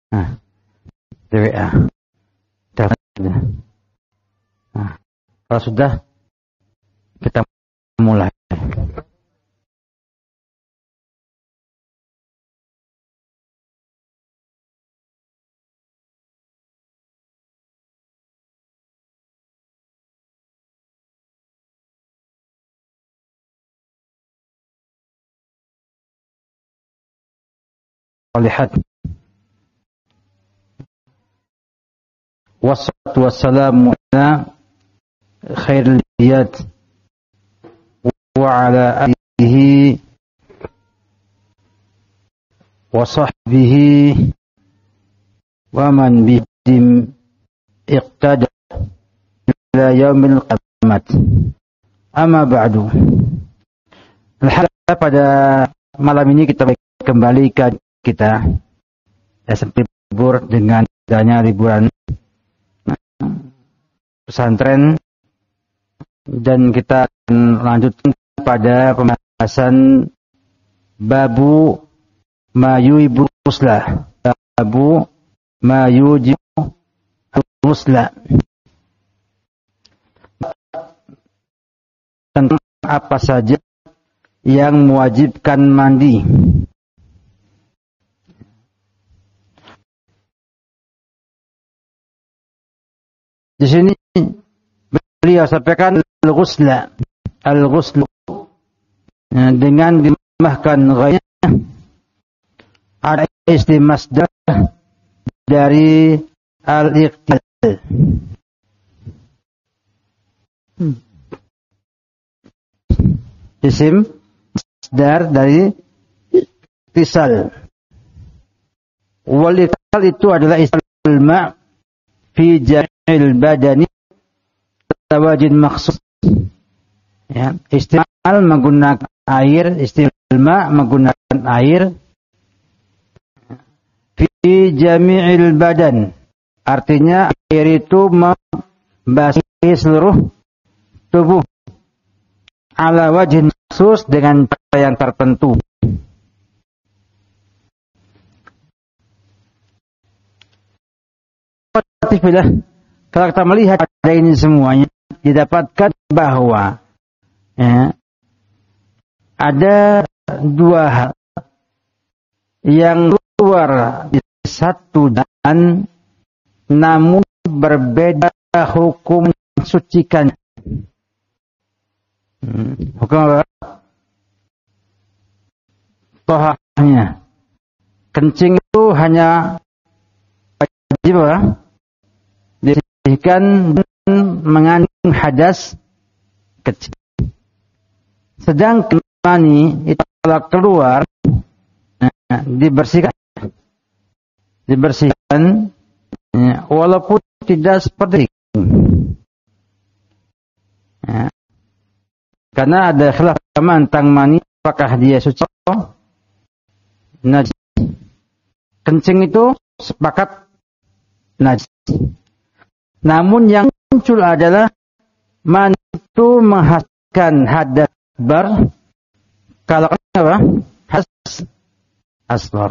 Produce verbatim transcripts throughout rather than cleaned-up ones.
Nah, di W A. Nah, kalau sudah kita mulai. Lihat. Wassalatu wassalamu ala khairil anbiya wa ala alihi wa sahbihi wa man bihim iqtada ila yaumil qiyamah. Amma ba'du. Alhamdulillah, pada malam ini kita kembali ke kita S M P Bur dengan adanya liburan pesantren, dan kita akan lanjutkan pada pembahasan babu mayuibu muslah, babu mayujibu muslah, tentang apa saja yang mewajibkan mandi. Di sini beliau sampaikan al-ghusla, al-ghuslu dengan dimahkan ghairnya ada isti masdar dari al-iqtidal. Isim masdar dari iqtisal. Wal iqtisal itu adalah istil ma' fi jami'il badani tawajin makhsus. Ya, istimal menggunakan air, istilma menggunakan air fi jami'il badan. Artinya air itu membasahi seluruh tubuh ala wajhin makhsus dengan cara yang tertentu. Kalau kita melihat pada ini semuanya, didapatkan bahwa ya, ada dua hal yang keluar di satu dan namun berbeda hukum mensucikan. Hmm, hukum apa? Tohahnya. Kencing itu hanya wajib apa? Disihkan dan mengandung hadas kecil. Sedangkan mani itu kalau keluar nah, dibersihkan, dibersihkan ya, walaupun tidak seperti itu. Ya. Karena ada khilaf tentang mani, apakah dia suci atau najis. Kencing itu sepakat najis. Namun yang muncul adalah mani itu menghasilkan hadas akbar, kalau apa? Hadas asghar.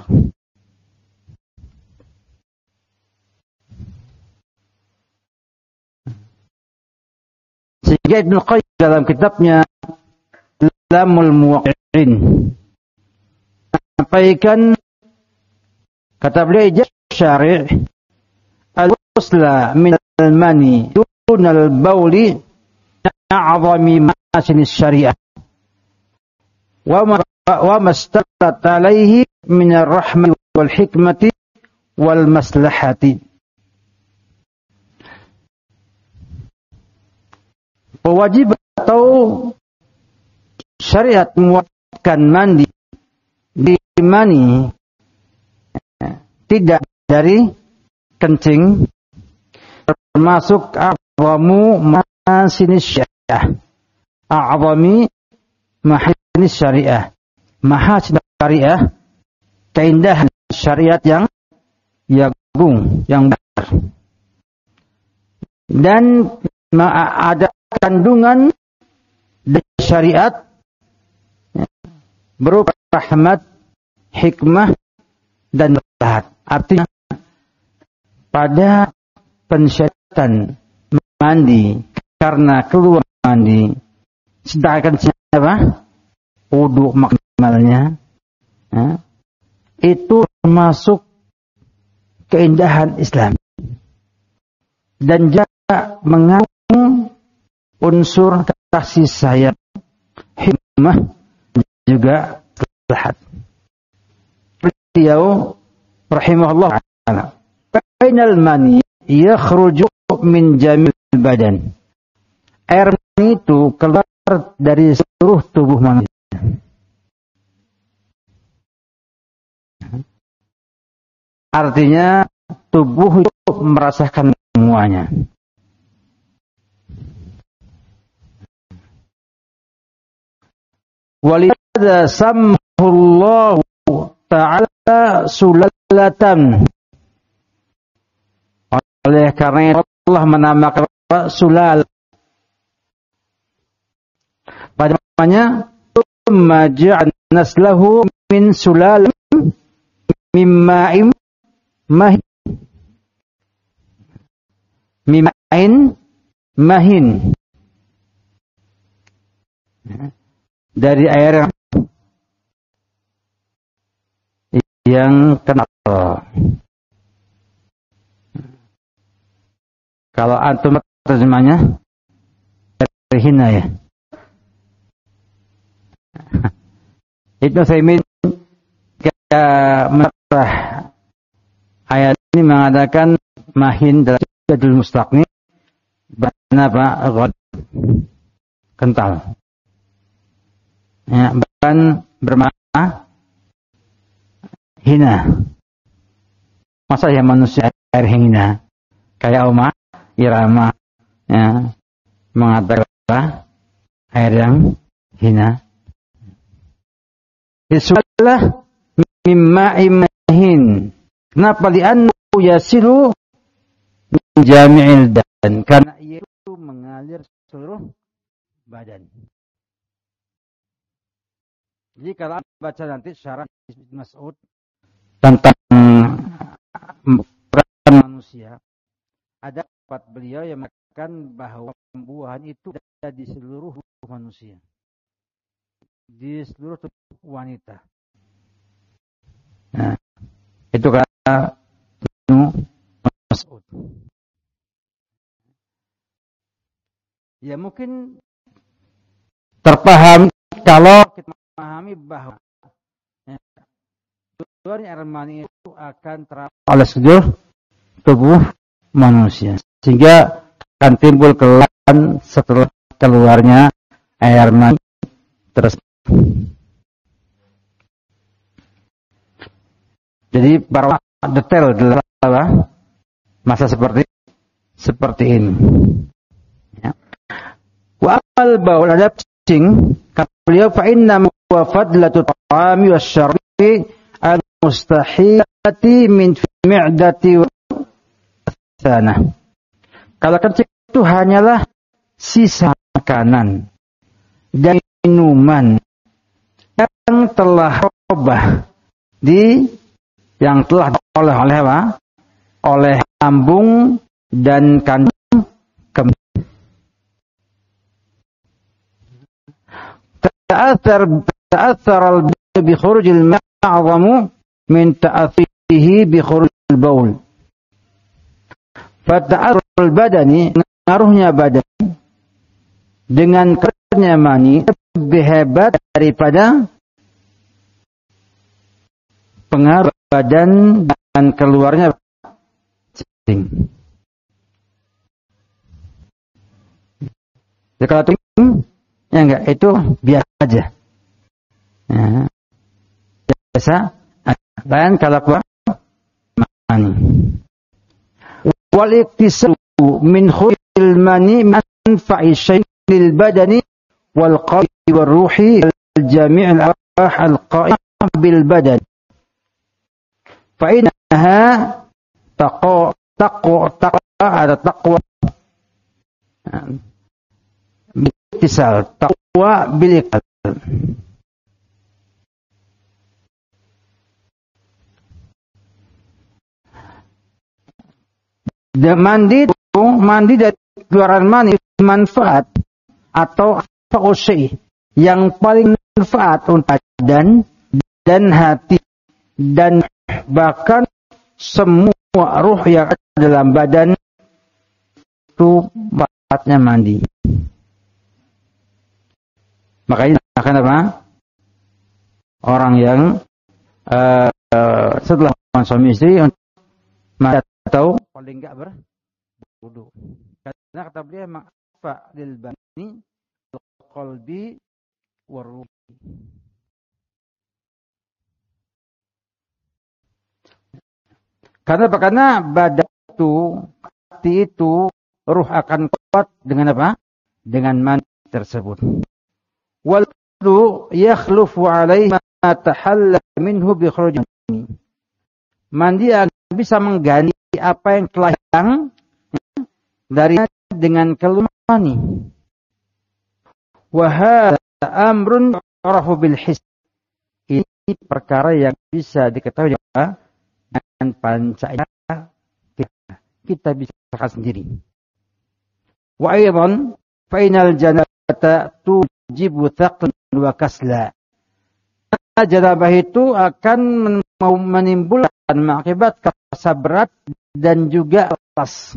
Sehingga Ibnu Qayyim dalam kitabnya Lamul Muwaqqi'in sampaikan, kata beliau, ijaz syari' al-ghusla min al-mani dun al-bawli a'zami mahasin syariah wa ma wa mastatat alaihi min ar-rahmati wal hikmati wal maslahati. Wajib atau syariat mewajibkan mandi di mani tidak dari kencing, termasuk a'zamu mahasinis syariah. A'zami mahasinis syariah. Mahasin syariah, keindahan syariat yang yang agung, yang besar. Dan ada kandungan dari syariat berupa rahmat, hikmah, dan maslahat. Artinya pada pensyaratan mandi karena keluar mandi, sedangkan siapa? Wudu maksimalnya, ya, itu termasuk keindahan Islam dan juga mengandung unsur kasih sayang, hikmah, juga kelahat. Beliau rahimahullah taala, "Bainal mani yakhruju min jamil badan." Air mani itu keluar dari seluruh tubuh manusia. Artinya tubuh itu merasakan semuanya. Walidha samahullahu ta'ala sulalatan. Oleh karena Allah menamakan sulal. Pada namanya thumma ja'alna naslahu min sulal mimma'im mahin. Mimma'in mahin. Dari air yang kental. Kalau antum terjemahnya dari hina ya. Ibnu Utsaimin ketika menarah ayat ini mengatakan mahin dalam Jadul Mustaqni bermakna apa? Ghad, kental. Ya, bahkan bermakna hina. Masa ya manusia air hina kayak Oma Irama, ya, mengatakan air yang hina. Isulah mimma imahin. Kenapa? Li'annahu yasilu min jami'il badan. Karena ia itu mengalir seluruh badan. Jadi kalau baca nanti syarah Ibnu Mas'ud tentang peran manusia, ada pendapat beliau yang mengatakan bahwa pembuahan itu ada di seluruh tubuh manusia, di seluruh tubuh wanita. Nah, itu kata Ibnu Mas'ud. Ya mungkin terpaham kalau kita memahami bahwa ya, keluarnya air mani itu akan terapkan oleh seluruh tubuh manusia, sehingga akan timbul kelelahan setelah keluarnya air mani tersebut. Jadi para detail dalam masa seperti seperti ini. Ya. Wa al baul ada cing kata beliau fa inna wa fadlatu ta'ami wasyarbi al mustahilati min mi'dati wa sana. Kalau kencing itu hanyalah sisa makanan dan minuman yang telah robah di yang telah oleh oleh apa? Oleh lambung dan kandung kemih. Ta'athar ta'athar al-bawl bi khuruj al-ma' a'zamu min ta'athihi bi khuruj al-bawl. Fa ta'athur al-badani, pengaruhnya badan dengan keluarnya mani lebih hebat daripada pengaruh badan dan keluarnya kencing. Jadi kalau kencing, ya enggak, itu biasa aja. Ya, biasa. Dan kalau keluar mani. Wal iktisabu min khurujil mani manfa'i syai'in lil badani wal qalbi wal ruhi al jami' al arwah al qa'imah bil badan. Fa innaha taqwa taqwa taqwa ada taqwa iktisal taqwa bil iktisal. Dan mandi itu, mandi dari keluaran mani manfaat atau fausi yang paling manfaat untuk badan dan hati dan bahkan semua ruh yang ada dalam badan itu manfaatnya mandi. Makanya akan apa? Orang yang uh, uh, setelah suami istri untuk mandi atau paling enggak berwudu. Karena kata beliau ma'fa lil bani qalbi waruhi. Karena apa? Karena badan itu, hati itu, ruh akan kuat dengan apa? Dengan mandi tersebut. Wal wudu yakhlufu alaihi ma tahalla minhu bi khurujin. Mandi akan bisa mengganti apa yang telah hilang dari dengan keluar mani. Wa hadza amrun yarahu bil his. Ini perkara yang bisa diketahui dengan panca indera kita. Kita bisa rasakan sendiri. Wa aidan fa inal janabata tujibu thaqlan wa kasla. Janabah itu akan menimbulkan akibat rasa berat dan juga lepas.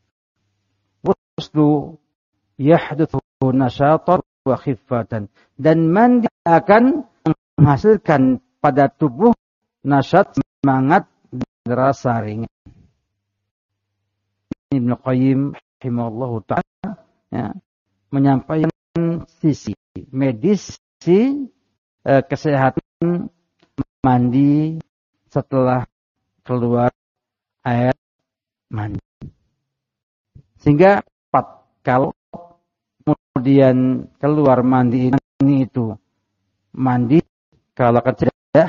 Wusdu yahduthu nasyatan wa khifatan. Dan mandi akan menghasilkan pada tubuh nasyat, semangat, dan rasa ringan. Ibnu Qayyim rahimahullahu ta'ala ya, menyampaikan sisi medis, sisi eh, kesehatan mandi setelah keluar air mandi. Sehingga empat kalau kemudian keluar mandi ini itu mandi kalau kecil ya.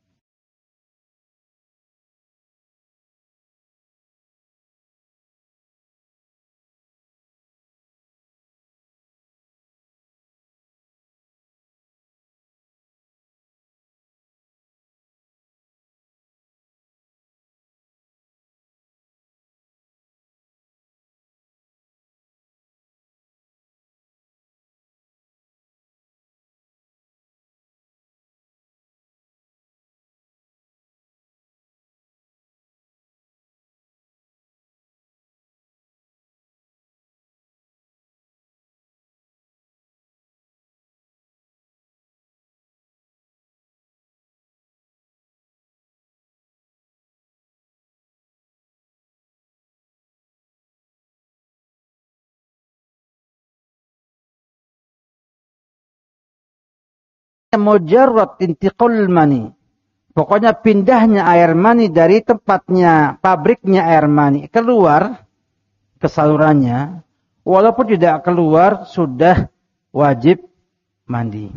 Mujarrad intiqal mani. Pokoknya pindahnya air mani dari tempatnya, pabriknya air mani keluar ke salurannya, walaupun tidak keluar sudah wajib mandi.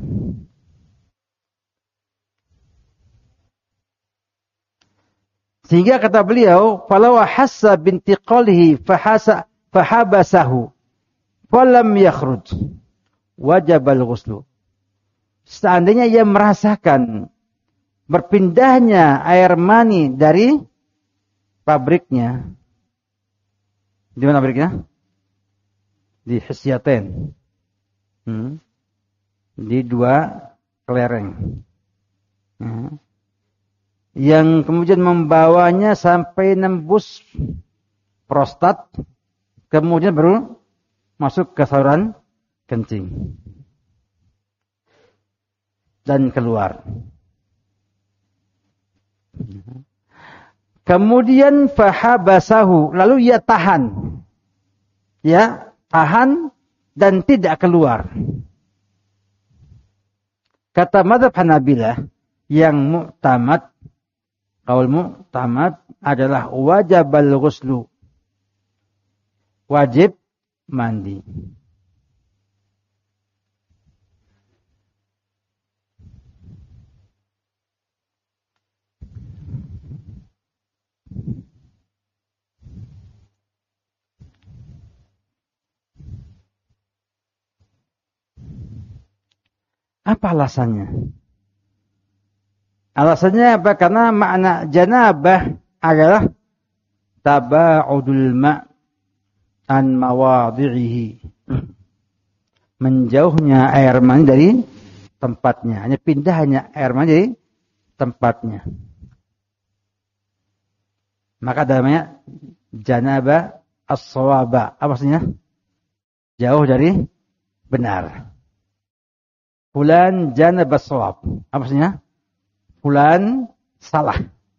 Sehingga kata beliau, "Falau hassa bintiqalihi fahasa fahabasahu falam yakhruj wajib al-ghuslu." Seandainya ia merasakan berpindahnya air mani dari pabriknya. Di mana pabriknya? Di Hisyatain. Hmm. Di dua kelereng. Hmm. Yang kemudian membawanya sampai nembus prostat. Kemudian baru masuk ke saluran kencing. Dan keluar. Kemudian fahabasahu, lalu ia tahan. Ya, tahan dan tidak keluar. Kata mazhab Hanabilah yang mu'tamad, qaul mu'tamad adalah wajibal ghuslu. Wajib mandi. Apa alasannya? Alasannya apa? Karena makna janabah adalah taba'udul ma' an mawadhihi. Menjauhnya air mani dari tempatnya. Hanya pindah hanya air mani dari tempatnya. Maka namanya janaba as-shawaba. Apa maksudnya? Jauh dari benar. Fulan janaba as-shawab. Apa maksudnya? Fulan salah.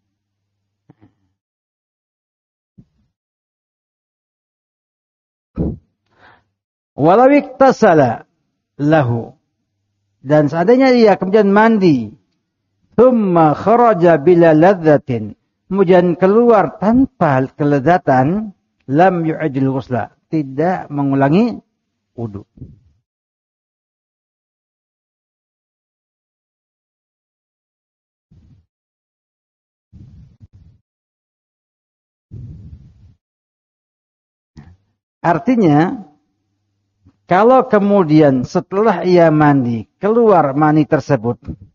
Walau iktasala lahu. Dan seandainya dia kemudian mandi. Thumma kharaja bila ladzatin. Kemudian keluar tanpa kelezatan. Lam yu'idil ghusla. Tidak mengulangi wudu. Artinya, kalau kemudian setelah ia mandi, keluar mani tersebut,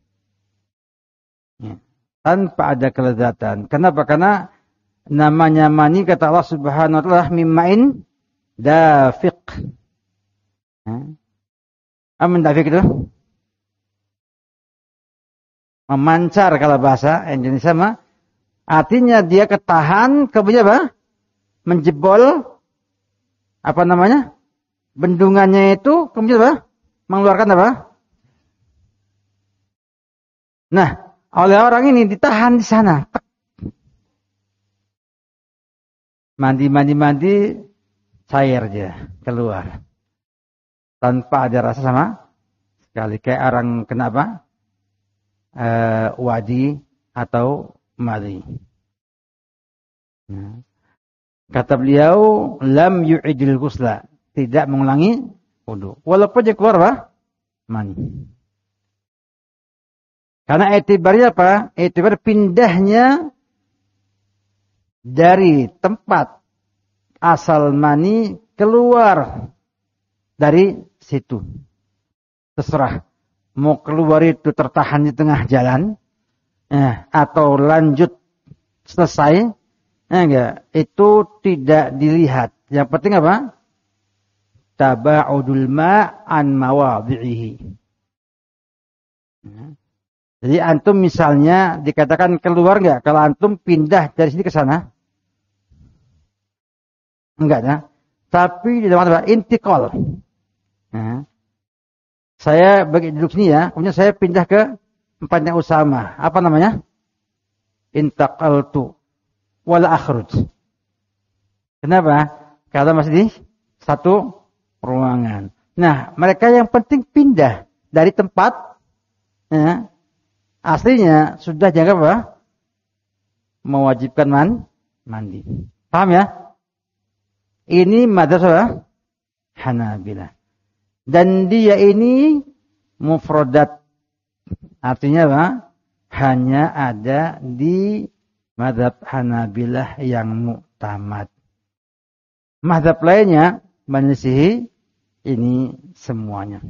ya, tanpa ada kelezatan. Kenapa? Karena namanya mani, kata Allah Subhanahu wa ta'ala, mimma'in dafiq. Ya. Amin dafiq itu? Memancar kalau bahasa Indonesia mah. Artinya dia ketahan, kemudian apa? Menjebol, apa namanya? Bendungannya itu kemudian apa? Mengeluarkan apa? Nah, oleh orang ini ditahan di sana. Mandi-mandi-mandi, cair dia keluar. Tanpa ada rasa sama sekali. Kayak orang kena apa? E, wadi atau madi. Nah. Kata beliau, lam yu'idil ghusla. Tidak mengulangi wudu. Walaupun dia keluar apa? Mani. Karena etibarnya apa? Etibar pindahnya dari tempat asal mani keluar dari situ. Terserah. Mau keluar itu tertahan di tengah jalan. Eh, atau lanjut selesai. Eh, enggak. Itu tidak dilihat. Yang penting apa? Taba'udul ma'an mawadhihi. Jadi antum misalnya dikatakan keluar enggak kalau antum pindah dari sini ke sana? Enggak ya. Tapi di dalam apa? Intiqal. Nah, saya bagi duduk sini ya, kemudian saya pindah ke tempatnya Usama. Apa namanya? Intaqaltu wala akhruj. Kenapa? Karena masih di satu ruangan. Nah, mereka yang penting pindah dari tempat ya, aslinya sudah jangan apa? Mewajibkan man, mandi. Paham ya? Ini madzhab Hanabilah. Dan dia ini mufradat. Artinya apa? Hanya ada di madzhab Hanabilah yang mu'tamad. Madzhab lainnya menyelisihi ini semuanya.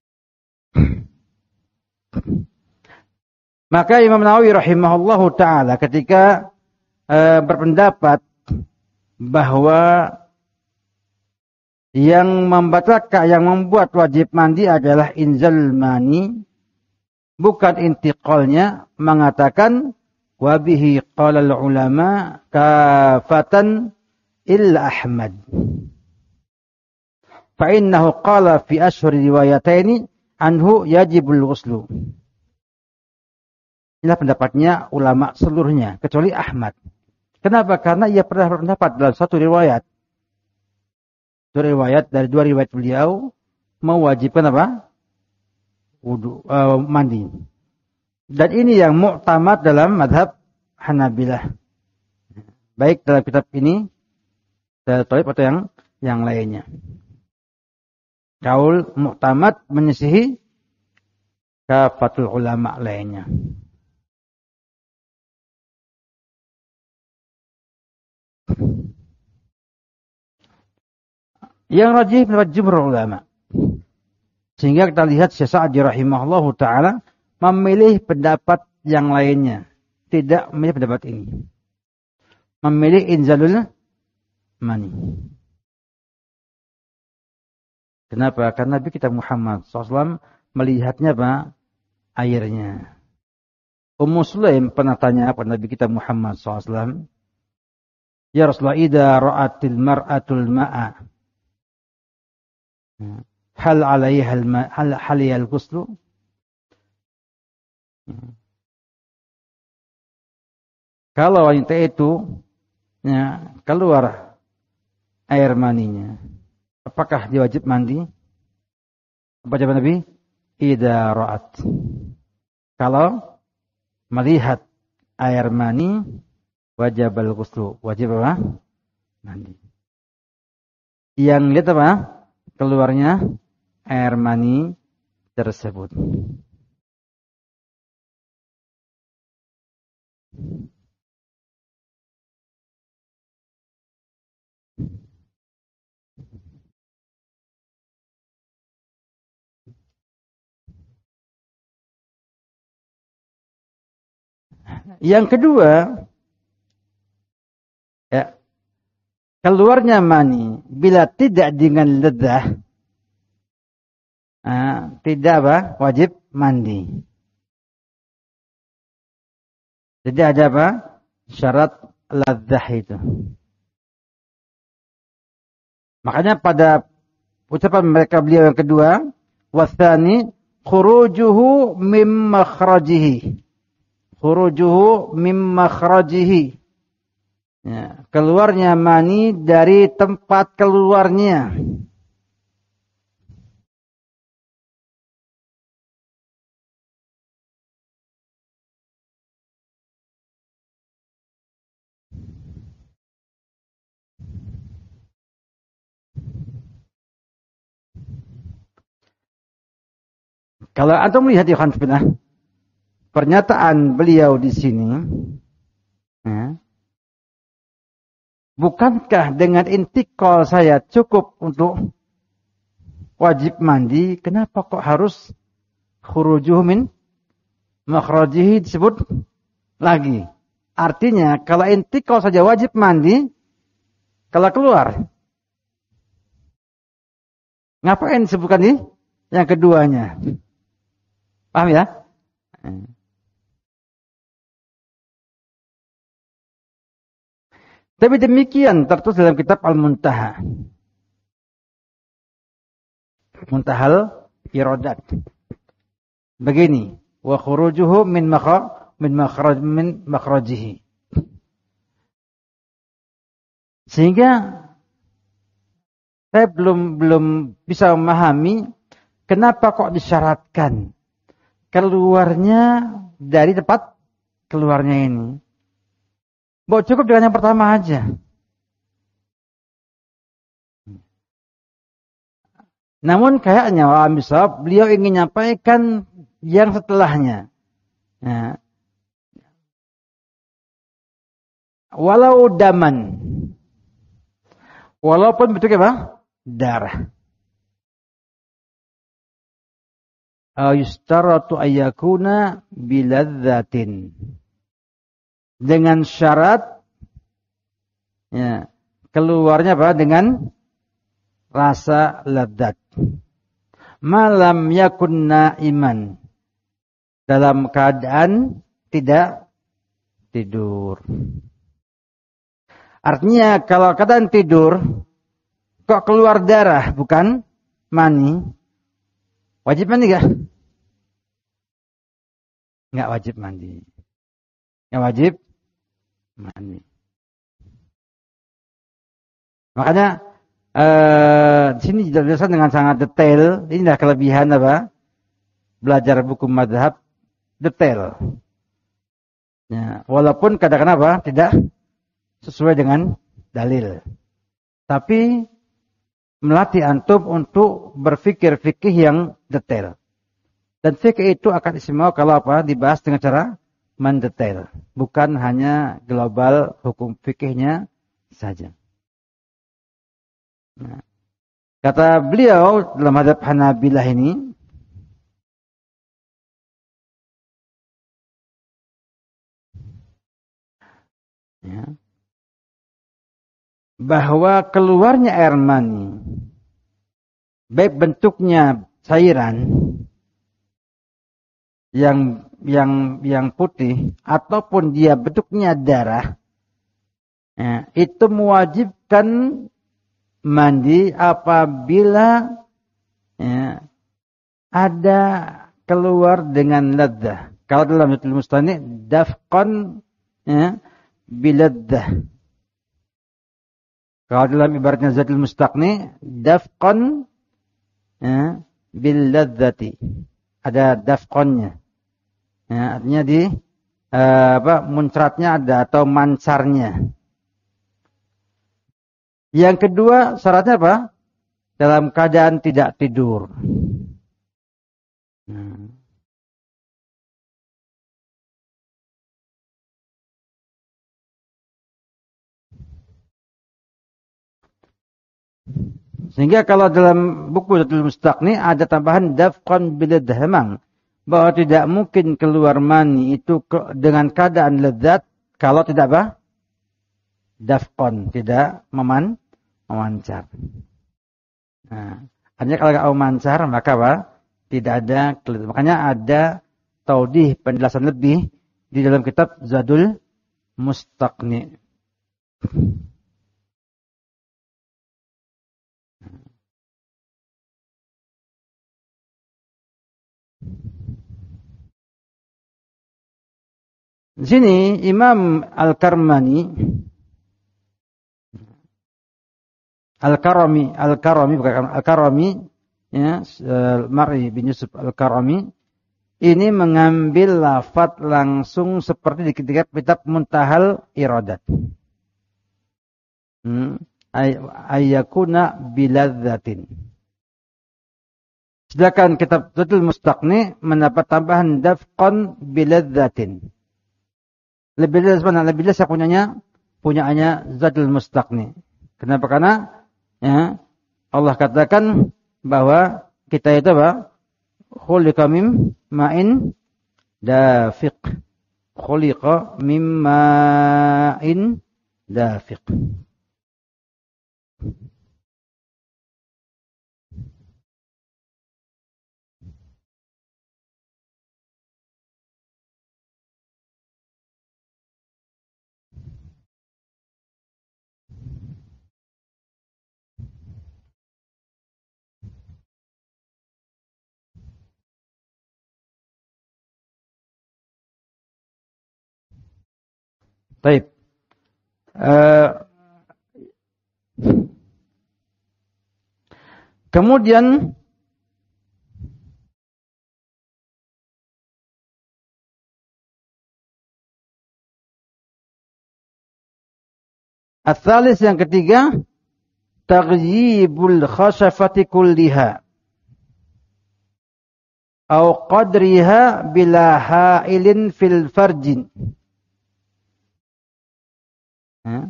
Maka Imam Nawawi rahimahullahu ta'ala ketika e, berpendapat bahwa yang membatalkan, yang membuat wajib mandi adalah inzal mani, bukan intiqalnya, mengatakan wabihi qala ulama kafatan illa Ahmad. Fa'innahu qala fi ashhur riwayataini anhu yajibul ghuslu. Inilah pendapatnya ulama seluruhnya, kecuali Ahmad. Kenapa? Karena ia pernah berpendapat dalam satu riwayat. Dua riwayat, dari dua riwayat beliau, mewajibkan apa? Wudu, uh, mandi. Dan ini yang mu'tamad dalam madhab Hanabilah. Baik dalam kitab ini, atau yang, yang lainnya. Kaul mu'tamad menyisihi kafatul ulama lainnya. Yang rajih pendapat jumhur ulama. Sehingga kita lihat Syekh Sa'di rahimahullahu ta'ala memilih pendapat yang lainnya. Tidak memilih pendapat ini. Memilih inzalul mani. Kenapa? Karena Nabi kita Muhammad shallallahu alaihi wasallam melihatnya apa? Airnya. Ummu Sulaim pernah tanya kepada Nabi kita Muhammad shallallahu alaihi wasallam, ya Rasulullah, idza ra'atil mar'atul ma'a hal 'alaiha hal haliyal ghuslu? Kalau wanita itu ya, keluar air maninya, apakah dia wajib mandi? Apa jawaban Nabi? Idza ra'at. Kalau melihat air mani, wajib al-ghuslu, wajib apa? Mandi. Yang lihat apa? Keluarnya air mani tersebut. Yang kedua, ya, keluarnya mani bila tidak dengan ledzah, nah, tidak apa? Wajib mandi. Jadi ada apa? Syarat ladzah itu. Makanya pada ucapan mereka beliau yang kedua, wasani khurujuhu mim makhrajihi. Khurujuhu mim makhrajihi. Ya, keluarnya mani dari tempat keluarnya. Kalau antum melihat ya khanfirah, pernyataan beliau di sini, ya, bukankah dengan intikal saya cukup untuk wajib mandi? Kenapa kok harus khurujuhu min makhrajihi disebut lagi? Artinya kalau intikal saja wajib mandi, kalau keluar, ngapain disebutkan ini? Yang keduanya. Paham ya? Tapi demikian tertulis dalam kitab Al-Muntaha. Muntahal Iradat. Begini, wa khurujuhu min makhraj min makhraj min makhrajihi. Sehingga saya belum belum bisa memahami kenapa kok disyaratkan keluarnya dari tempat keluarnya ini. Bahwa cukup dengan yang pertama aja. Namun kayaknya misal beliau ingin menyampaikan yang setelahnya. Ya. Walau daman. Walaupun bentuknya apa? Darah. Yustaratu ayyakuna biladzatin. Dengan syarat ya, keluarnya apa? Dengan rasa ladzat. Malam yakun naiman. Dalam keadaan tidak tidur. Artinya kalau keadaan tidur kok keluar darah bukan mani, wajib mandi enggak? Enggak wajib mandi. Yang wajib mandi. Makanya eh, di sini dijelaskan dengan sangat detail. Inilah kelebihan apa? Belajar buku mazhab detail. Ya, walaupun kadang-kadang apa? Tidak sesuai dengan dalil. Tapi melatih antum untuk berpikir fikih yang detail. Dan fikih itu akan istimewa kalau apa? Dibahas dengan cara mendetail. Bukan hanya global hukum fikihnya saja. Nah, kata beliau dalam mazhab Hanabilah ini, ya, bahwa keluarnya air mani, baik bentuknya cairan yang yang yang putih ataupun dia bentuknya darah, ya, itu mewajibkan mandi apabila ya, ada keluar dengan ladzah. Kalau dalam Zadul Mustaqni dafqan ya, biladzah. Kalau dalam ibaratnya Zadul Mustaqni dafqan ya, billadzati. Ada dafqannya. Ya, artinya di uh, apa muncratnya ada atau mancarnya. Yang kedua syaratnya apa? Dalam keadaan tidak tidur. Hmm. Sehingga kalau dalam buku Zadul Mustaqni ada tambahan dafqan biladzah, bahwa tidak mungkin keluar mani itu ke, dengan keadaan lezat kalau tidak apa? Dafqan, tidak meman, memancar. Nah, hanya kalau tidak memancar maka apa? Tidak ada kelihatan. Makanya ada taudih penjelasan lebih di dalam kitab Zadul Mustaqni. Di sini Imam Al-Karmani Al-Karami, Al-Karami bukan Al-Karami ya, Mar'i bin Yusuf Al-Karami ini mengambil lafaz langsung seperti di kitab kitab Muntahal Iradat. Hmm, ayyakuna biladzatin. Sedangkan kitab Zadul Mustaqni mendapat tambahan dafqan biladzatin. Lebih jelas mana? Lebih jelas yang punyanya, punyaannya Zadul Mustaqni. Kenapa? Karena ya, Allah katakan bahwa kita itu apa? Khuliqa mim ma'in dafiq. Khuliqa mim ma'in dafiq. Baik. Uh, kemudian Ats-tsalis yang ketiga, taghyibul khashafati kulliha au qadriha bila ha'ilin fil farjin. Ya.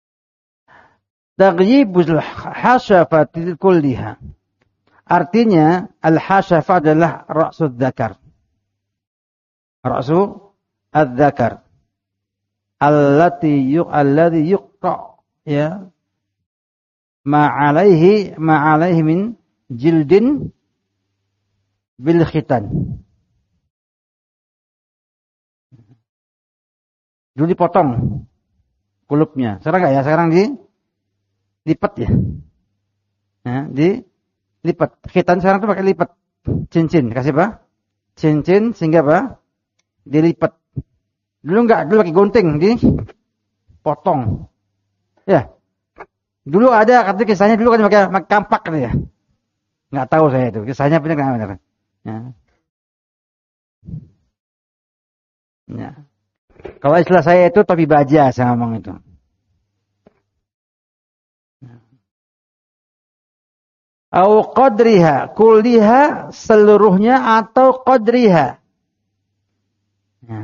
Taghyibul khashafati kulliha. Artinya al-hashafah adalah ra'sul dzakar. Ra'su adzakar. Allati yuq alladhi yuqta ya ma alaihi ma alaihi min jildin bil khitan. Dulu dipotong kulupnya. Sekarang enggak ya? Sekarang di lipat ya. Ya, di lipat. Khitan sekarang tuh pakai lipat. Cincin, kasih apa? Cincin sehingga apa? Dilipat. Dulu enggak, dulu pakai gunting, dipotong. Ya. Dulu ada, katanya kisahnya dulu kan pakai kampak kan ya. Enggak tahu saya itu. Kisahnya benar enggak benar. Ya. Ya. Kalau istilah saya itu topi baja saya ngomong itu. Au qadriha, kulliha seluruhnya atau qadriha. Ya.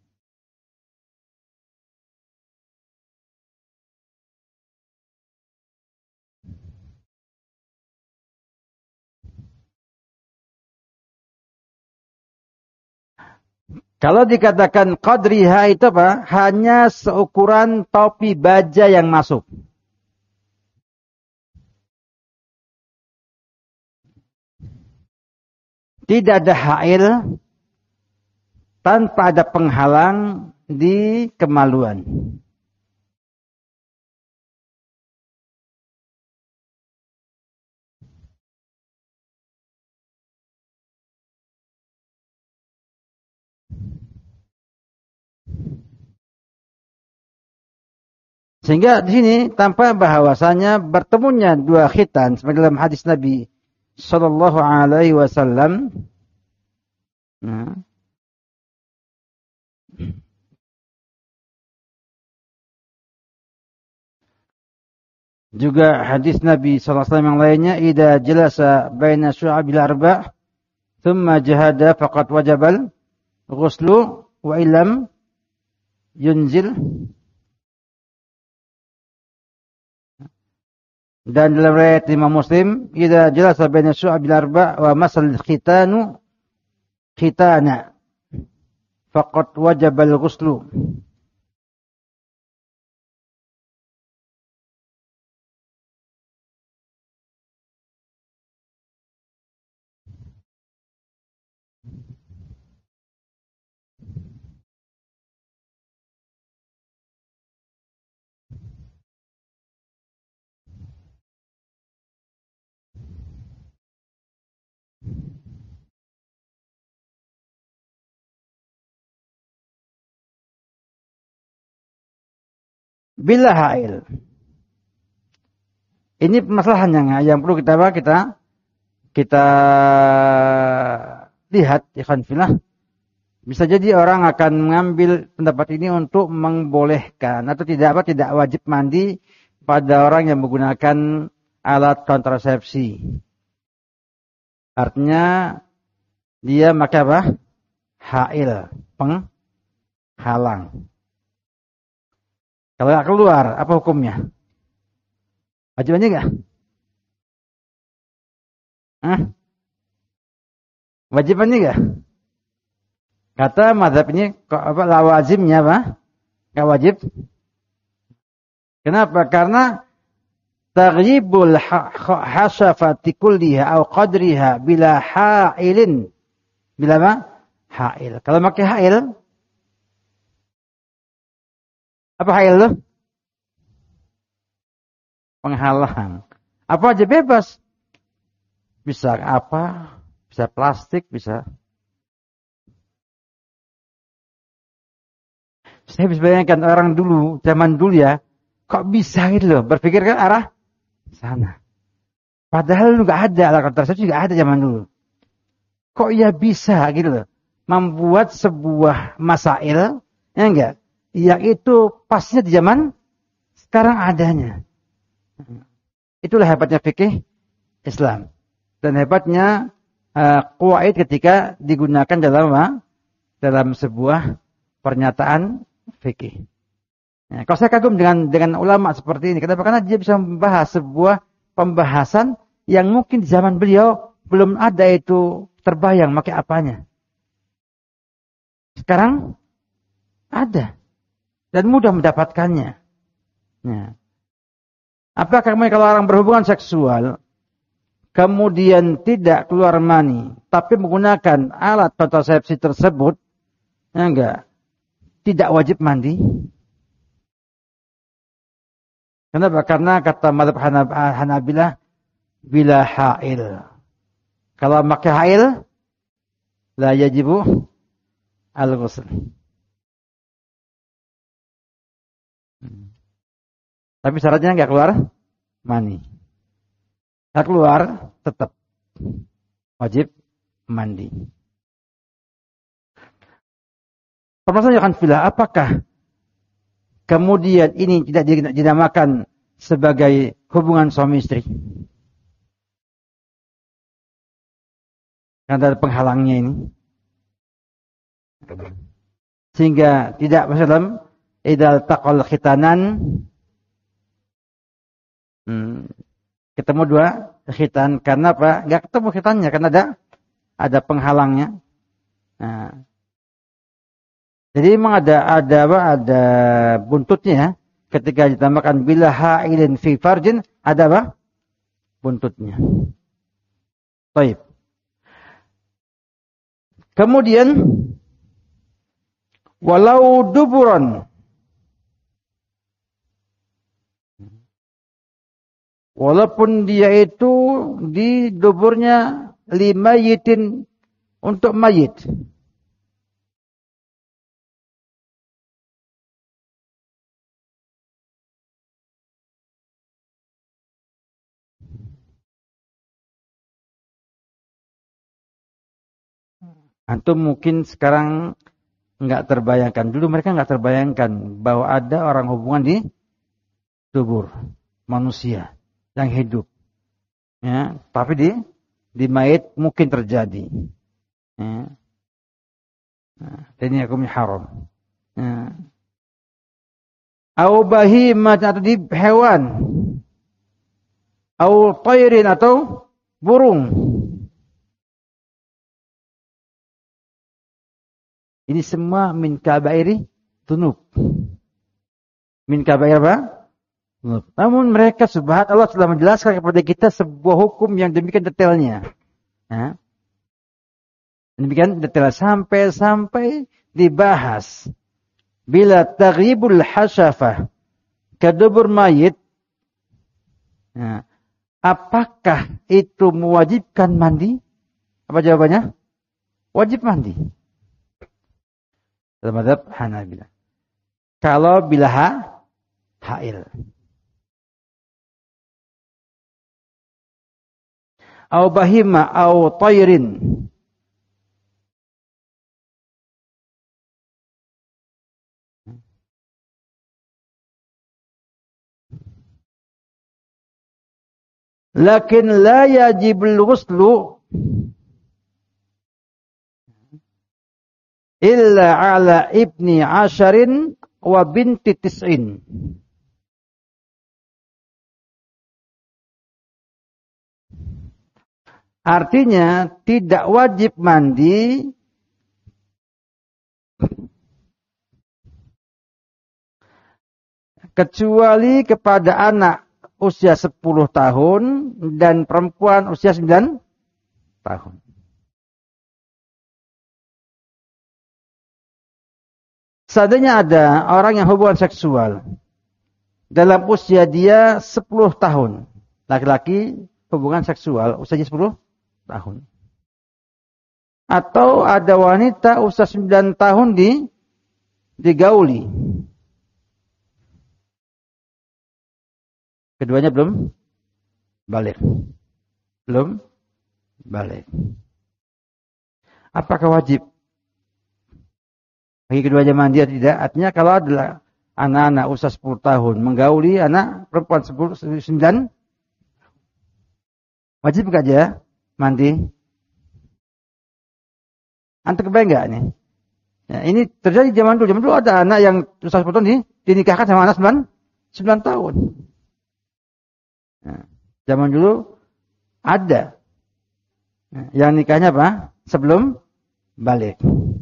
Kalau dikatakan qadriha itu apa? Hanya seukuran topi baja yang masuk. tidak ada hail tanpa ada penghalang di kemaluan. Sehingga di sini tampak bahwasanya bertemunya dua khitan seperti dalam hadis Nabi sallallahu alaihi wasallam. Nah. Juga hadis Nabi sallallahu alaihi wasallam yang lainnya, "Idza jalasa baina syu'abil arba', thumma jahada faqad wajabal ghuslu wa illam yunzil." Dan dalam riwayat Imam Muslim, "Idza jalasa baina syu'abil arba' wa masal khitanu khitana faqad wajabal ghuslu." Bila hail. Ini permasalahan yang, yang perlu kita kita kita lihat, ikhwan fillah. Bisa jadi orang akan mengambil pendapat ini untuk membolehkan atau tidak apa tidak wajib mandi pada orang yang menggunakan alat kontrasepsi. Artinya dia pakai apa? Hail, penghalang. Kalau nggak keluar, apa hukumnya? Wajib mandi nggak? Hah? Wajib mandi nggak? Kata mazhab ini, apa lawazimnya apa? Nggak wajib. Kenapa? Karena taghyibul hasafati kulliha atau qadriha bila hailin. Bila apa? Hail. Kalau pakai hail, apa hail itu? Penghalang. Apa aja bebas. Bisa apa? Bisa plastik, bisa. Saya bisa bayangkan orang dulu, zaman dulu ya, kok bisa gitu loh, berpikir kan arah sana. Padahal nggak ada alat kontrasepsi, nggak ada zaman dulu. Kok ya bisa gitu loh, membuat sebuah masail, ya enggak? Yang itu pastinya di zaman sekarang adanya. Itulah hebatnya fikih Islam. Dan hebatnya uh, qawaid ketika digunakan dalam uh, dalam sebuah pernyataan fikih. Nah, kalau saya kagum dengan dengan ulama seperti ini, kenapa? Karena dia bisa membahas sebuah pembahasan yang mungkin di zaman beliau belum ada itu terbayang pakai apanya. Sekarang ada. Dan mudah mendapatkannya. Nah, apakah kalau orang berhubungan seksual, kemudian tidak keluar mani, tapi menggunakan alat kontrasepsi tersebut, ya enggak, tidak wajib mandi? Kenapa? Karena kata mazhab Hanabilah, bila hail. Kalau pakai hail, la yajibu al-ghusl. Tapi syaratnya nggak keluar mani. Nggak keluar, tetap wajib mandi. Permasalahan filah, apakah kemudian ini tidak dinamakan sebagai hubungan suami istri? Karena ada penghalangnya ini. Sehingga tidak masuk dalam idal taqal khitanan. Hmm. Ketemu dua khitan. Karena apa? Enggak ketemu khitannya karena ada ada penghalangnya. Nah. Jadi memang ada ada apa? Ada buntutnya. Ketika ditambahkan bila hailin fi farjin, ada apa? Buntutnya. Baik. Kemudian walau duburan, walaupun dia itu di duburnya limayitin, untuk mayit. Antum mungkin sekarang nggak terbayangkan. Dulu mereka nggak terbayangkan bahwa ada orang hubungan di dubur manusia yang hidup. Ya, tapi di di mayit mungkin terjadi. Ya. Nah, ini hukumnya haram. Ya. Au bahimah, atau di hewan. Au tayrin, atau burung. Ini semua min kabairi tunub. Min kabair apa? Tunub. Namun mereka subhanallah Allah telah menjelaskan kepada kita sebuah hukum yang demikian detailnya. Ya. Demikian detail sampai-sampai dibahas. Bila taghribul hasyafah kedubur mayit. Ya. Apakah itu mewajibkan mandi? Apa jawabannya? Wajib mandi. Dalam mazhab Hanabilah. Kalau bila ha, hail. Au bahima au tayrin. Lakin la yajibul ghuslu illa ala ibni asharin wa binti tis'in. Artinya tidak wajib mandi kecuali kepada anak usia sepuluh tahun dan perempuan usia sembilan tahun. Seandainya ada orang yang hubungan seksual dalam usia dia sepuluh tahun. Laki-laki hubungan seksual usianya sepuluh tahun. Atau ada wanita usia sembilan tahun di digauli. Keduanya belum balik. Belum balik. Apakah wajib bagi keduanya mandi atau tidak? Artinya kalau adalah anak-anak usia sepuluh tahun menggauli anak perempuan sepuluh, sembilan, wajib enggak aja mandi? Antum kebayang enggak nih? Ya, ini terjadi zaman dulu. Zaman dulu ada anak yang usia sepuluh tahun dinikahkan sama anak sembilan, sembilan tahun. Nah, zaman dulu ada nah, yang nikahnya apa? Sebelum balik.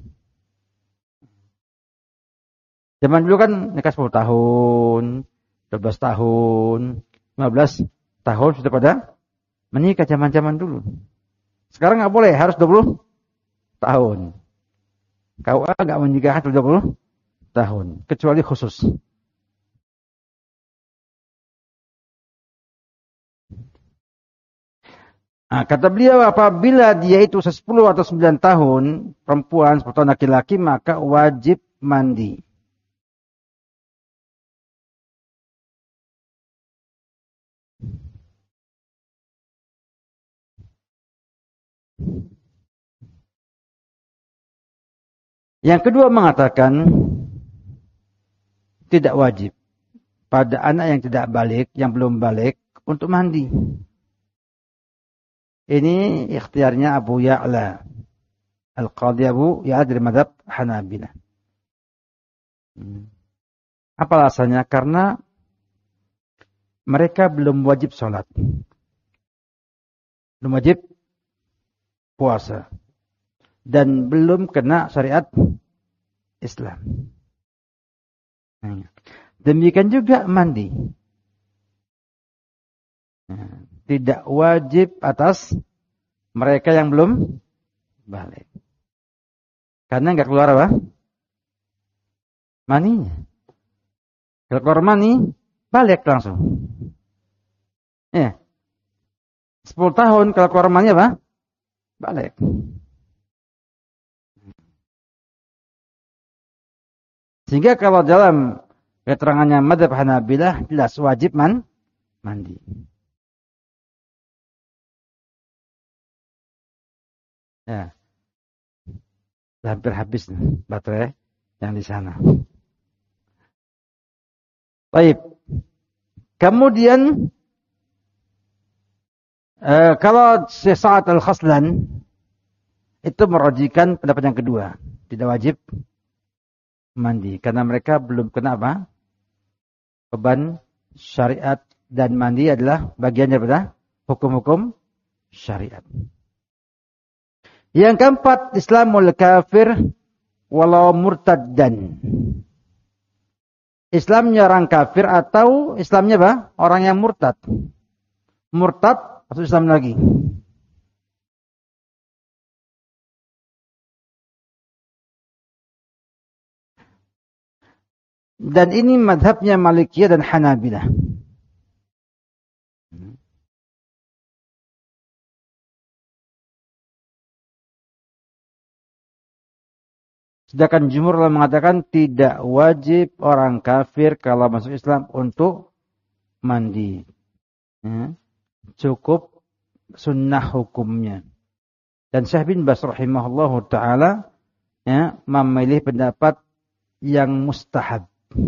Zaman dulu kan nikah sepuluh tahun, dua belas tahun, lima belas tahun sudah pada menikah zaman-zaman dulu. Sekarang nggak boleh, harus dua puluh tahun. K U A nggak menikahkan dua puluh tahun, kecuali khusus. Nah, kata beliau apabila dia itu sepuluh atau sembilan tahun, perempuan, sepuluh tahun laki-laki, maka wajib mandi. Yang kedua mengatakan tidak wajib pada anak yang tidak balik, yang belum balik untuk mandi. Ini ikhtiarnya Abu Ya'la Al-Qadhi Abu Ya'la dari mazhab Hanabilah. Apa alasannya? Karena mereka belum wajib sholat, belum wajib puasa, dan belum kena syariat Islam. Demikian juga mandi. Tidak wajib atas mereka yang belum balik. Karena nggak keluar apa? Maninya. Kalau keluar mani, balik langsung. Ya. sepuluh tahun kalau keluar mani apa? Balik. Sehingga kalau dalam keterangannya madzhab Hanabilah jelas wajib man, mandi. Ya. Hampir habis nih, baterai yang di sana. Baik. Kemudian eh, kalau sesaat al-khaslan itu merojikan pendapat yang kedua, tidak wajib mandi karena mereka belum kena apa? Beban syariat, dan mandi adalah bagian daripada hukum-hukum syariat. Yang keempat, Islamul kafir walau murtaddan. Islamnya orang kafir atau Islamnya apa? Orang yang murtad. Murtad atau Islam lagi. Dan ini madhabnya Malikiyah dan Hanabilah. Sedangkan jumhur mengatakan tidak wajib orang kafir kalau masuk Islam untuk mandi. Ya. Cukup sunnah hukumnya. Dan Syekh bin Baz rahimahullahu ta'ala ya, memilih pendapat yang mustahab.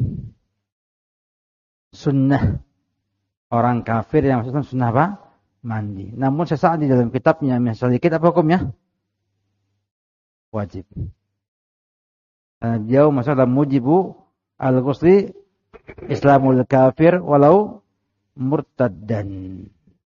Sunnah orang kafir yang maksudnya sunnah apa? Mandi. Namun sesaat di dalam kitabnya misalnya sedikit apa hukumnya? Wajib. Karena jauh masalah mujibu al-ghusli Islamul kafir walau murtaddan.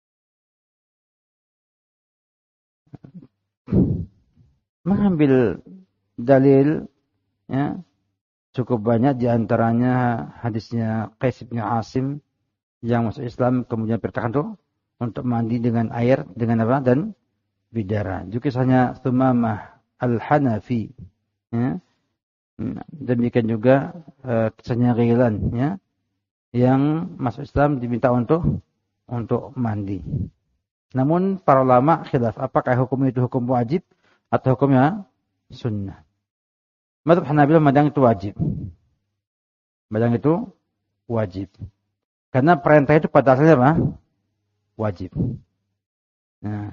Mengambil dalil ya, cukup banyak, diantaranya hadisnya Qais bin Asim yang masuk Islam kemudian perintahkan untuk untuk mandi dengan air dengan apa dan bidara. Juga kisahnya Tsumamah al-Hanafi. Ya. Demikian juga uh, kisahnya Ghailan ya, yang masuk Islam diminta untuk untuk mandi. Namun para ulama khilaf apakah hukum itu hukum wajib atau hukumnya sunnah. Madzhab Hanabilah memandang itu wajib. Memandang itu wajib. Karena perintah itu pada asalnya apa? Wajib. Nah.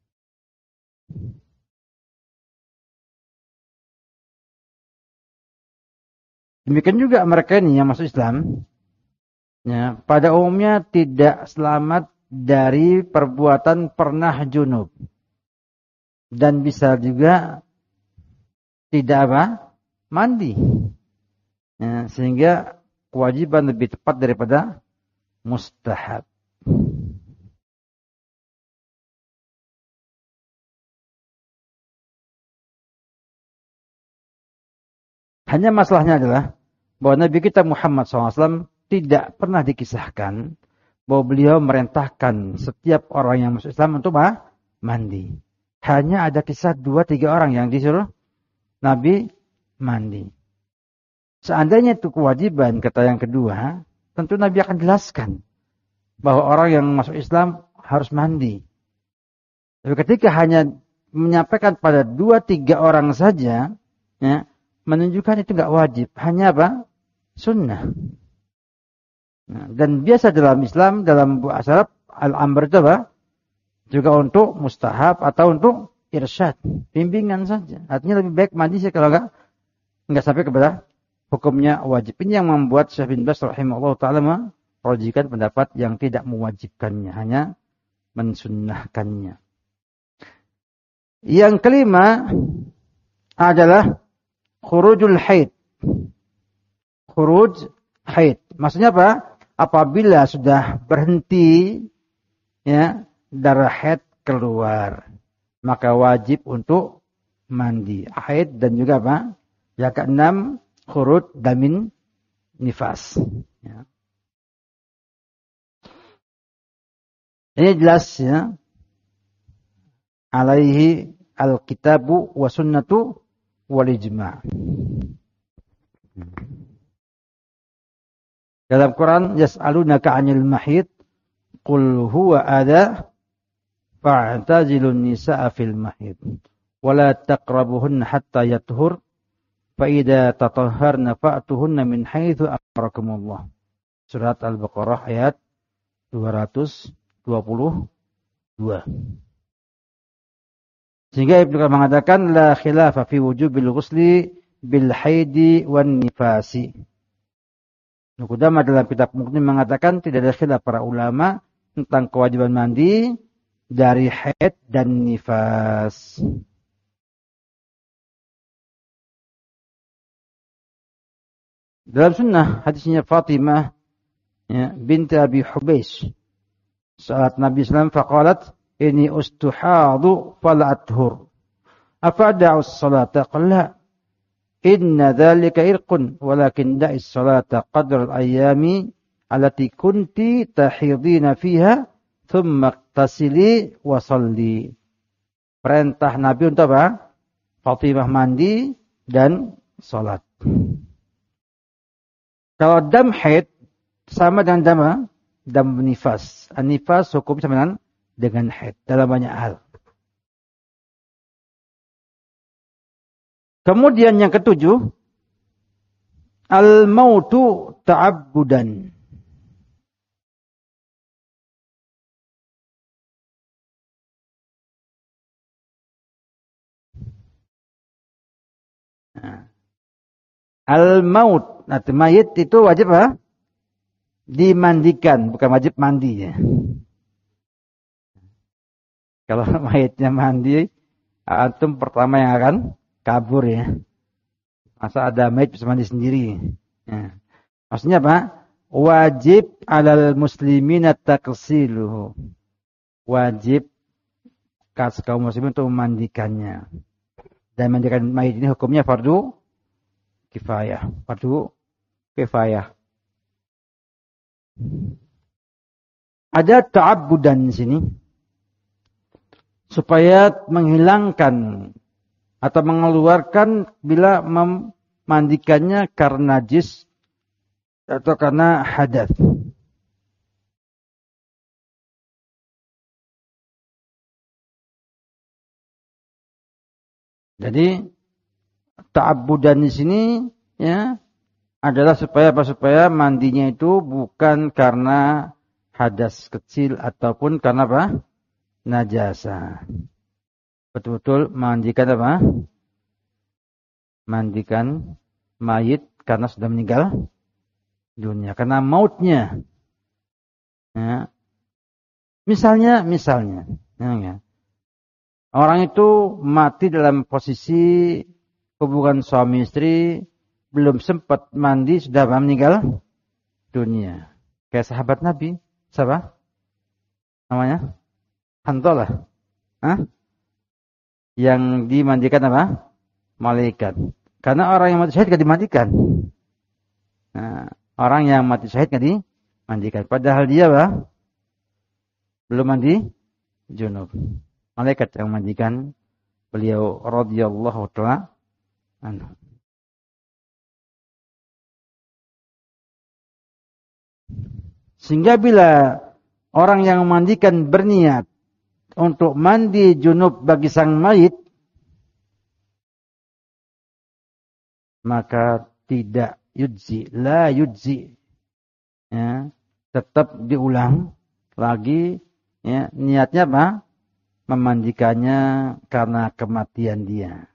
Demikian juga mereka ini yang masuk Islam, ya, pada umumnya tidak selamat dari perbuatan pernah junub. Dan bisa juga tidak apa? Mandi. Ya, sehingga kewajiban lebih tepat daripada mustahab. Hanya masalahnya adalah bahwa Nabi kita Muhammad shallallahu alaihi wasallam tidak pernah dikisahkan bahwa beliau merintahkan setiap orang yang masuk Islam untuk mandi. Hanya ada kisah dua tiga orang yang disuruh Nabi mandi. Seandainya itu kewajiban, kata yang kedua, tentu Nabi akan jelaskan bahwa orang yang masuk Islam harus mandi. Tapi ketika hanya menyampaikan pada dua tiga orang saja, ya, menunjukkan itu nggak wajib, hanya apa? Sunnah. Nah, dan biasa dalam Islam, dalam bahasa Arab, al-amr itu apa? Juga untuk mustahab atau untuk irsyad, bimbingan saja. Artinya lebih baik mandi sih kalau nggak nggak sampai kepada hukumnya wajib. Ini yang membuat Syekh bin Baz rahimahullah taala merojikan pendapat yang tidak mewajibkannya, hanya mensunnahkannya. Yang kelima adalah khurujul haid. Khuruj haid. Maksudnya apa? Apabila sudah berhenti ya, darah haid keluar, maka wajib untuk mandi. Haid dan juga apa? Yang keenam, khuruj damin nifas. Ya. Ini jelas ya. Alaihi al-kitabu wa sunnatu wal ijma'. Dalam Quran, yas'alunaka 'anil mahid, qul huwa adha fa'tazilun nisaa fil mahid wa la taqrabuhunna hatta yathur fa idza tatahharna fa'tuhunna min haitsu amarakumullah. Surat Al-Baqarah ayat dua ratus dua puluh dua. Sehingga Ibnu Qayyim mengatakan la khilafa fi wujubil ghusli bil haidi wan nifasi. Nukudama dalam kitab Mughni mengatakan tidak ada khilaf para ulama tentang kewajiban mandi dari haid dan nifas. Dalam sunnah hadisnya Fatimah ya, binti Abi Hubeish saat Nabi sallallahu alaihi wasallam faqalat ini ustuhadu fala athur afada'u as-salata qala inna dzalika irqun walakin da'is salata qadra al-ayami allati kunti tahidina fiha thumma ightasili wa shalli. Perintah Nabi untuk apa? Fatimah mandi dan salat. Kalau dam haid sama dengan dam dam nifas. An-nifas hukum sama dengan dengan haid dalam banyak hal. Kemudian yang ketujuh, al-mautu ta'abbudan. Al-maut, nah, mayit itu wajib apa? Dimandikan, bukan wajib mandi ya. Kalau mayitnya mandi, antum pertama yang akan kabur ya. Masa ada mayit bisa mandi sendiri. Ya. Maksudnya apa? Wajib alal muslimina taghsiluhu. Wajib kaum muslimin untuk memandikannya. Dan mandikan mayit ini hukumnya fardu kifayah. Fardu kifayah. Ada ta'abbudan di sini. Supaya menghilangkan atau mengeluarkan bila memandikannya karena najis atau karena hadas. Jadi ta'abbudan di sini ya adalah supaya apa? Supaya mandinya itu bukan karena hadas kecil ataupun karena apa? Najasa. Betul-betul mandikan apa? Mandikan mayit karena sudah meninggal dunia. Karena mautnya. Ya. Misalnya, misalnya. Ya. Orang itu mati dalam posisi hubungan suami istri. Belum sempat mandi, sudah meninggal dunia. Kayak sahabat Nabi. Siapa? Namanya? Hanzalah. Hah? Yang dimandikan apa? Malaikat. Karena orang yang mati syahid tidak dimandikan. Nah, orang yang mati syahid tidak dimandikan. Padahal dia apa? Belum mandi junub. Malaikat yang memandikan beliau radhiyallahu ta'ala anhu. Sehingga bila orang yang memandikan berniat untuk mandi junub bagi sang mayit, maka tidak yujzi, la yujzi. Ya, tetap diulang lagi. Ya, niatnya apa? Memandikannya karena kematian dia.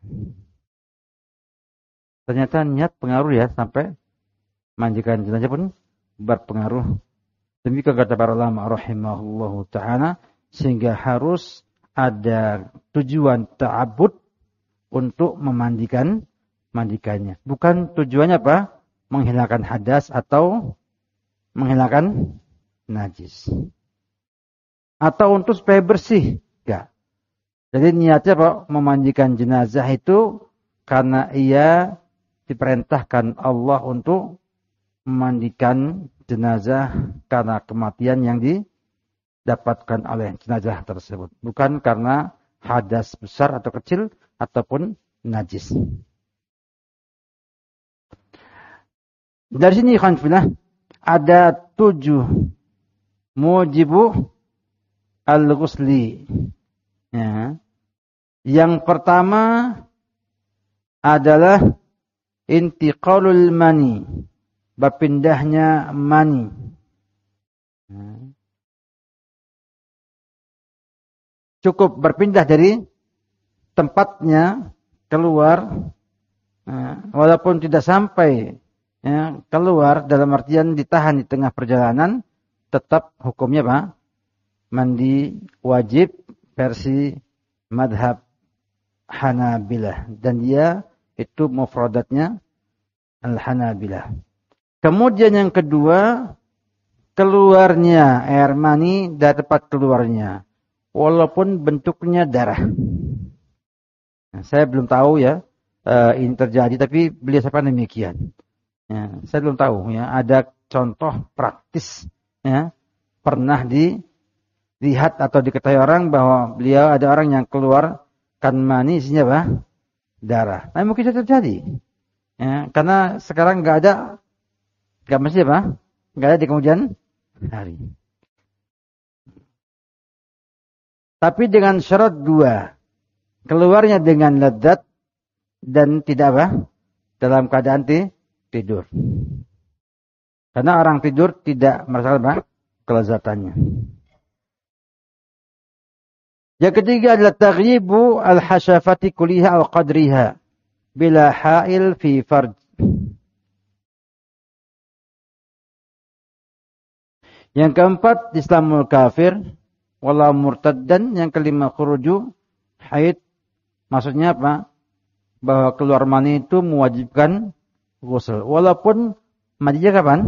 Ternyata niat pengaruh ya, sampai mandikan jenazah pun berpengaruh. Demikian kata para ulama rahimahullahu ta'ala. Sehingga harus ada tujuan ta'abbud untuk memandikan mandikannya. Bukan tujuannya apa? Menghilangkan hadas atau menghilangkan najis. Atau untuk supaya bersih. Enggak. Jadi niatnya apa? Memandikan jenazah itu karena ia diperintahkan Allah untuk memandikan jenazah karena kematian yang di dapatkan oleh jenazah tersebut. Bukan karena hadas besar atau kecil ataupun najis. Dari sini khanfilah ada tujuh mujibu al-ghusli. Ya. Yang pertama adalah intiqalul mani, berpindahnya mani. Cukup berpindah dari tempatnya keluar, walaupun tidak sampai ya, keluar dalam artian ditahan di tengah perjalanan, tetap hukumnya apa? Mandi wajib versi madhab Hanabilah, dan dia itu mufradatnya Al-Hanabilah. Kemudian yang kedua, keluarnya air mani dari tempat keluarnya, walaupun bentuknya darah. Nah, saya belum tahu ya uh, ini terjadi, tapi beliau sampaikan demikian. Ya, saya belum tahu ya, ada contoh praktis ya, pernah dilihat atau diketahui orang bahwa beliau ada orang yang keluar kan mani isinya apa? Darah. Nah, mungkin itu terjadi. Ya, karena sekarang nggak ada, nggak mesti apa? Nggak ada di kemudian hari. Tapi dengan syarat dua, keluarnya dengan lezat dan tidak apa? Dalam keadaan tidur. Karena orang tidur tidak merasakan apa? Kelezatannya. Yang ketiga adalah taghyibu al-hasyafati kulliha aw qadriha bila ha'il fi farj. Yang keempat Islamul kafir wala murtaddan. Yang kelima khuruju haid. Maksudnya apa? Bahwa keluar mani itu mewajibkan ghusl. Walaupun mandinya kapan?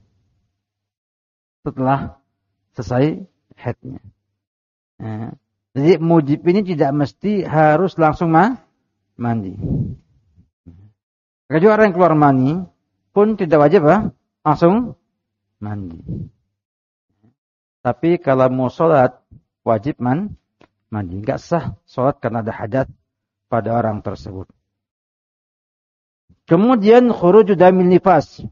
Setelah selesai haidnya. Ya. Jadi mujib ini tidak mesti harus langsung ma mandi. Kecuali orang yang keluar mani pun tidak wajib ah, langsung mandi. Tapi kalau mau sholat wajib man mandi. Enggak sah sholat karena ada hadat pada orang tersebut. Kemudian khuruju damil nifas.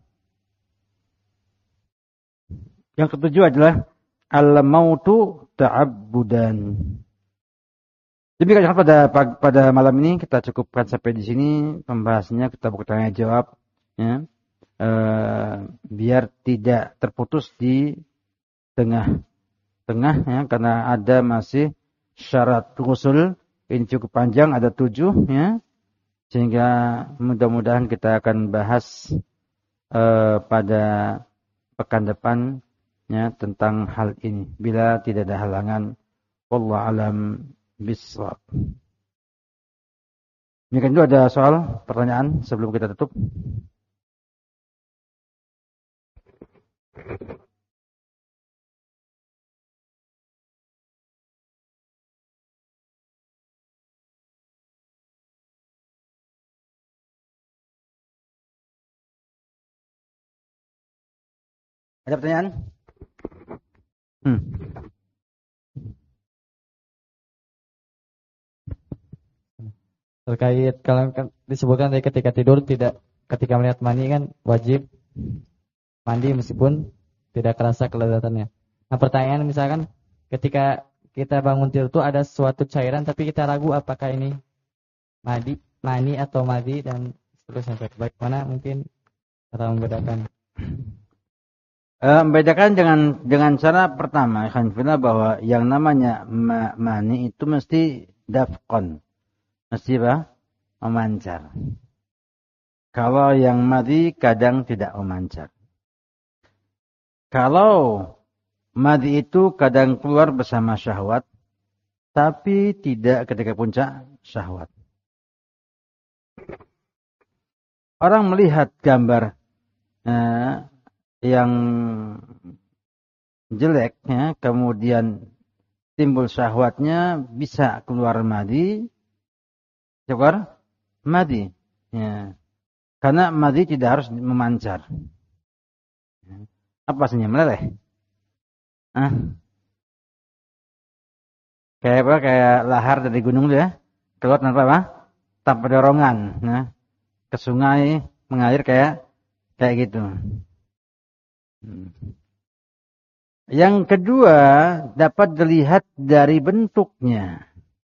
Yang ketujuh adalah al-mautu ta'abbudan. Demikian pada pada malam ini kita cukupkan sampai di sini pembahasannya, kita buka tanya jawab ya. E, biar tidak terputus di tengah-tengah ya, karena ada masih syarat ghusl ini cukup panjang, ada tujuh ya. Sehingga mudah-mudahan kita akan bahas e, pada pekan depan ya tentang hal ini bila tidak ada halangan. Wallahu alam bisawab. Mungkin itu ada soal, pertanyaan sebelum kita tutup. Ada pertanyaan? Hmm. Terkait kalau disebutkan tadi ketika tidur tidak, ketika melihat mani kan wajib mandi meskipun tidak kerasa kelezatannya. Nah pertanyaan misalkan ketika kita bangun tidur itu ada suatu cairan tapi kita ragu apakah ini madi, mani atau madi dan seterusnya. Bagaimana mungkin cara membedakan? Uh, membedakan dengan dengan cara pertama kan bahwa yang namanya ma mani itu mesti dafqon. Mesti apa? Memancar. Kalau yang madi kadang tidak memancar. Kalau madi itu kadang keluar bersama syahwat, tapi tidak ketika puncak syahwat. Orang melihat gambar eh, yang jelek, ya, kemudian timbul syahwatnya, bisa keluar madi. Keluar madi, ya. Karena madi tidak harus memancar. Apa sebenarnya meleleh? Ah? Kayak apa? Kayak lahar dari gunung ya, keluar tanpa apa? Tanpa dorongan, nah, ke sungai mengalir kayak Kayak gitu. Hmm. Yang kedua, dapat dilihat dari bentuknya.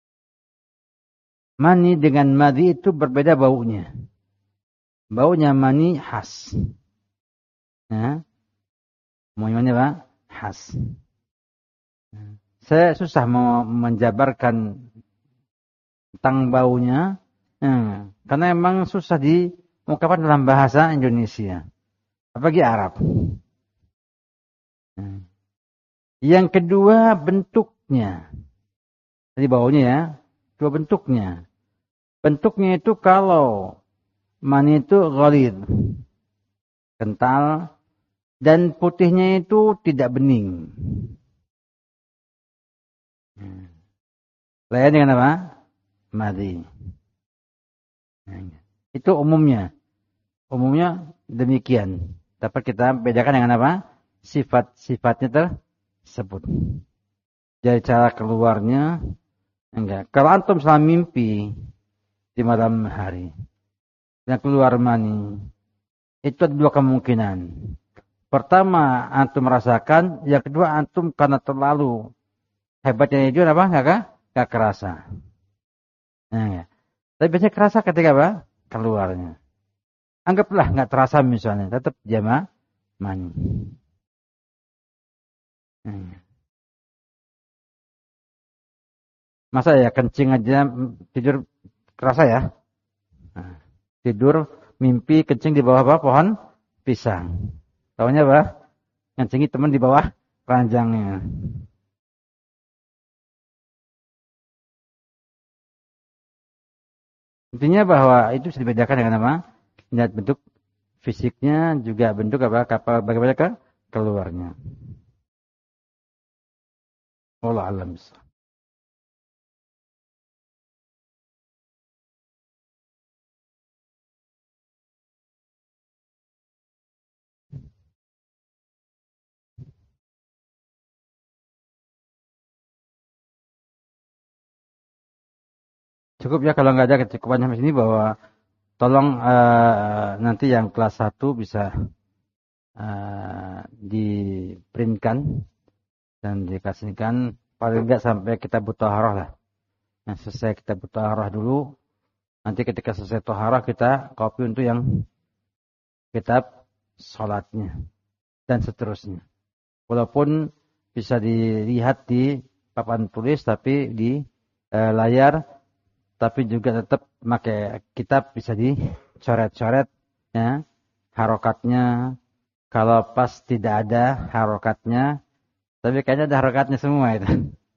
Mani dengan madhi itu berbeda baunya. Baunya mani khas. Ya. Baunya apa? Khas. Saya susah mau menjabarkan tentang baunya. Ya. Karena memang susah diungkapkan dalam bahasa Indonesia. Apalagi Arab. Ya. Yang kedua bentuknya. Jadi baunya ya. Dua bentuknya. Bentuknya itu kalau mani itu ghalidh, kental, dan putihnya itu tidak bening. Lain dengan apa? Madhi. Itu umumnya. Umumnya demikian. Dapat kita bedakan dengan apa? Sifat-sifatnya tersebut. Dari cara keluarnya, enggak. Kalau antum salah mimpi di malam hari dan keluar mani, itu ada dua kemungkinan. Pertama, antum merasakan. Yang kedua, antum karena terlalu hebatnya itu apa? Enggak, enggak kerasa. Nah, ya. Tapi biasanya kerasa ketika apa? Keluarnya. Anggaplah enggak terasa misalnya, tetap jama mani. Nah. Masa ya kencing aja tidur kerasa ya? Nah, tidur mimpi kencing di bawah apa? Pohon pisang. Tahunya apa? Kencingi teman di bawah ranjangnya. Intinya bahwa itu bisa dibedakan dengan apa? Lihat bentuk fisiknya, juga bentuk apa? Kapal bagaimana ke keluarnya. Wallahu a'lam bishawab. Cukup ya kalau nggak ada kecukupan sampai sini, bahwa tolong uh, nanti yang kelas satu bisa uh, diprintkan dan dikasihkan paling nggak sampai kita taharah lah. Nah, selesai kita taharah dulu. Nanti ketika selesai taharah kita copy untuk yang kitab sholatnya dan seterusnya. Walaupun bisa dilihat di papan tulis tapi di uh, layar, tapi juga tetap pakai kitab bisa dicoret-coret ya, harokatnya. Kalau pas tidak ada harokatnya, tapi kayaknya ada harokatnya semua itu.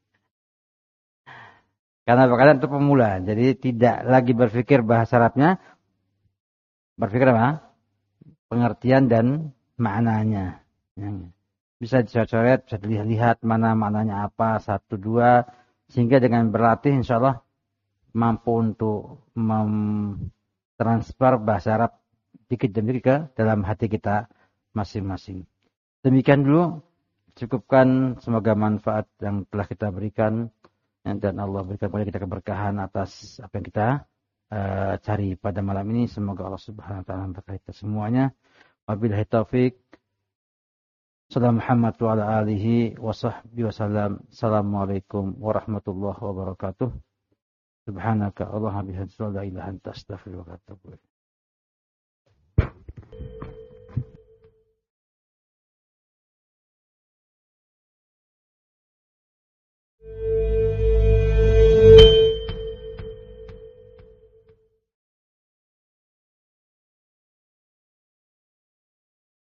Karena kalian itu pemula, jadi tidak lagi berpikir bahasa Arabnya, berpikir apa? Pengertian dan maknanya. Bisa dicoret-coret, bisa dilihat mana maknanya apa, satu dua, sehingga dengan berlatih insya Allah mampu untuk mentransfer bahasa Arab dikit demi dikit ke dalam hati kita masing-masing. Demikian dulu, cukupkan, semoga manfaat yang telah kita berikan dan Allah berikan kepada kita keberkahan atas apa yang kita uh, cari pada malam ini. Semoga Allah Subhanahu wa taala memberkahi kita semuanya. Wabillahi taufik. Sallallahu Muhammad wa ala alihi wa sahbihi wasallam. Assalamualaikum warahmatullahi wabarakatuh. Subhanaka Allahumma bihamdika la ilaha illa anta astaghfiruka wa atubu ilaik.